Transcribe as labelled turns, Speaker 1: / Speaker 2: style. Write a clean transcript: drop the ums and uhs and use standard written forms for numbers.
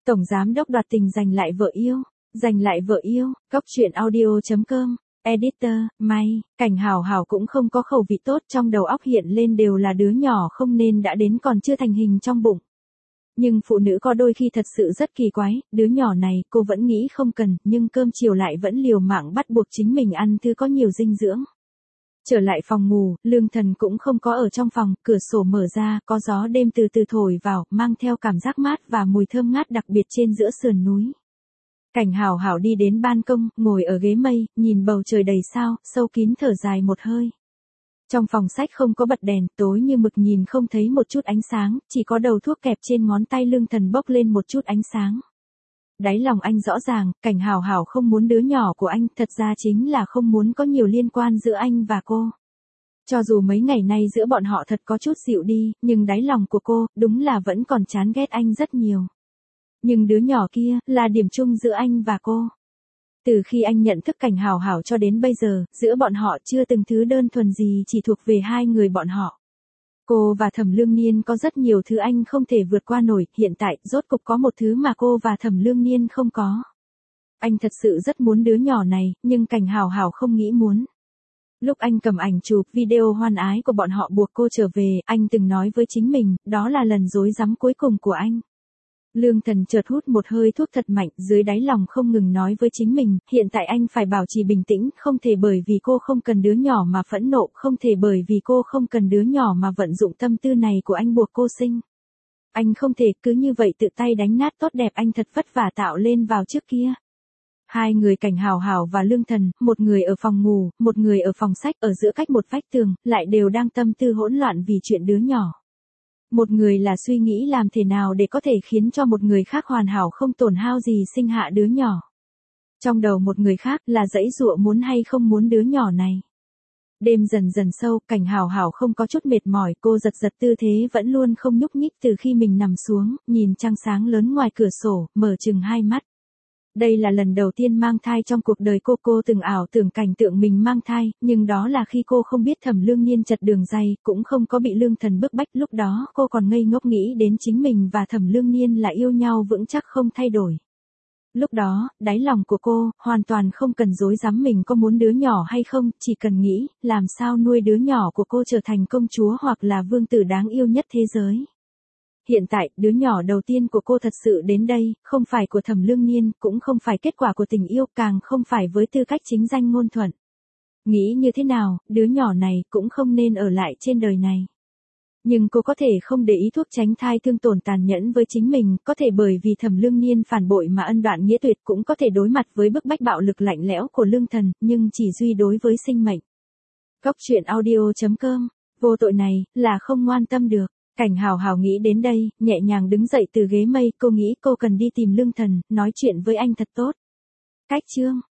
Speaker 1: Tổng giám đốc đoạt tình giành lại vợ yêu. Giành lại vợ yêu, Cóc truyện audio.com. Editor, May, Cảnh Hào Hào cũng không có khẩu vị tốt, trong đầu óc hiện lên đều là đứa nhỏ không nên đã đến còn chưa thành hình trong bụng. Nhưng phụ nữ có đôi khi thật sự rất kỳ quái, đứa nhỏ này cô vẫn nghĩ không cần, nhưng cơm chiều lại vẫn liều mạng bắt buộc chính mình ăn thứ có nhiều dinh dưỡng. Trở lại phòng ngủ, Lương Thần cũng không có ở trong phòng, cửa sổ mở ra, có gió đêm từ từ thổi vào, mang theo cảm giác mát và mùi thơm ngát đặc biệt trên giữa sườn núi. Cảnh Hào Hào đi đến ban công, ngồi ở ghế mây, nhìn bầu trời đầy sao, sâu kín thở dài một hơi. Trong phòng sách không có bật đèn, tối như mực nhìn không thấy một chút ánh sáng, chỉ có đầu thuốc kẹp trên ngón tay Lương Thần bốc lên một chút ánh sáng. Đáy lòng anh rõ ràng, Cảnh Hào Hào không muốn đứa nhỏ của anh, thật ra chính là không muốn có nhiều liên quan giữa anh và cô. Cho dù mấy ngày nay giữa bọn họ thật có chút dịu đi, nhưng đáy lòng của cô, đúng là vẫn còn chán ghét anh rất nhiều. Nhưng đứa nhỏ kia, là điểm chung giữa anh và cô. Từ khi anh nhận thức Cảnh Hào Hào cho đến bây giờ, giữa bọn họ chưa từng thứ đơn thuần gì chỉ thuộc về hai người bọn họ. Cô và Thẩm Lương Niên có rất nhiều thứ anh không thể vượt qua nổi, hiện tại, rốt cục có một thứ mà cô và Thẩm Lương Niên không có. Anh thật sự rất muốn đứa nhỏ này, nhưng Cảnh Hào Hào không nghĩ muốn. Lúc anh cầm ảnh chụp video hoan ái của bọn họ buộc cô trở về, anh từng nói với chính mình, đó là lần dối rắm cuối cùng của anh. Lương Thần chợt hút một hơi thuốc thật mạnh, dưới đáy lòng không ngừng nói với chính mình, hiện tại anh phải bảo trì bình tĩnh, không thể bởi vì cô không cần đứa nhỏ mà phẫn nộ, không thể bởi vì cô không cần đứa nhỏ mà vận dụng tâm tư này của anh buộc cô sinh. Anh không thể cứ như vậy tự tay đánh nát tốt đẹp anh thật vất vả tạo lên vào trước kia. Hai người Cảnh Hào Hào và Lương Thần, một người ở phòng ngủ, một người ở phòng sách, ở giữa cách một vách tường, lại đều đang tâm tư hỗn loạn vì chuyện đứa nhỏ. Một người là suy nghĩ làm thế nào để có thể khiến cho một người khác hoàn hảo không tổn hao gì sinh hạ đứa nhỏ. Trong đầu một người khác là dãy dụa muốn hay không muốn đứa nhỏ này. Đêm dần dần sâu, Cảnh Hào Hào không có chút mệt mỏi, cô giật giật tư thế vẫn luôn không nhúc nhích từ khi mình nằm xuống, nhìn trăng sáng lớn ngoài cửa sổ, mở chừng hai mắt. Đây là lần đầu tiên mang thai trong cuộc đời cô từng ảo tưởng cảnh tượng mình mang thai, nhưng đó là khi cô không biết Thẩm Lương Niên chật đường dây, cũng không có bị Lương Thần bức bách, lúc đó cô còn ngây ngốc nghĩ đến chính mình và Thẩm Lương Niên là yêu nhau vững chắc không thay đổi. Lúc đó, đáy lòng của cô, hoàn toàn không cần dối dám mình có muốn đứa nhỏ hay không, chỉ cần nghĩ, làm sao nuôi đứa nhỏ của cô trở thành công chúa hoặc là vương tử đáng yêu nhất thế giới. Hiện tại, đứa nhỏ đầu tiên của cô thật sự đến đây, không phải của Thẩm Lương Niên, cũng không phải kết quả của tình yêu, càng không phải với tư cách chính danh ngôn thuận. Nghĩ như thế nào, đứa nhỏ này cũng không nên ở lại trên đời này. Nhưng cô có thể không để ý thuốc tránh thai thương tổn tàn nhẫn với chính mình, có thể bởi vì Thẩm Lương Niên phản bội mà ân đoạn nghĩa tuyệt, cũng có thể đối mặt với bức bách bạo lực lạnh lẽo của Lương Thần, nhưng chỉ duy đối với sinh mệnh. Cóc truyện audio.com. Vô tội này, là không ngoan tâm được. Cảnh Hào Hào nghĩ đến đây, nhẹ nhàng đứng dậy từ ghế mây, cô nghĩ cô cần đi tìm Lương Thần, nói chuyện với anh thật tốt. Cách chương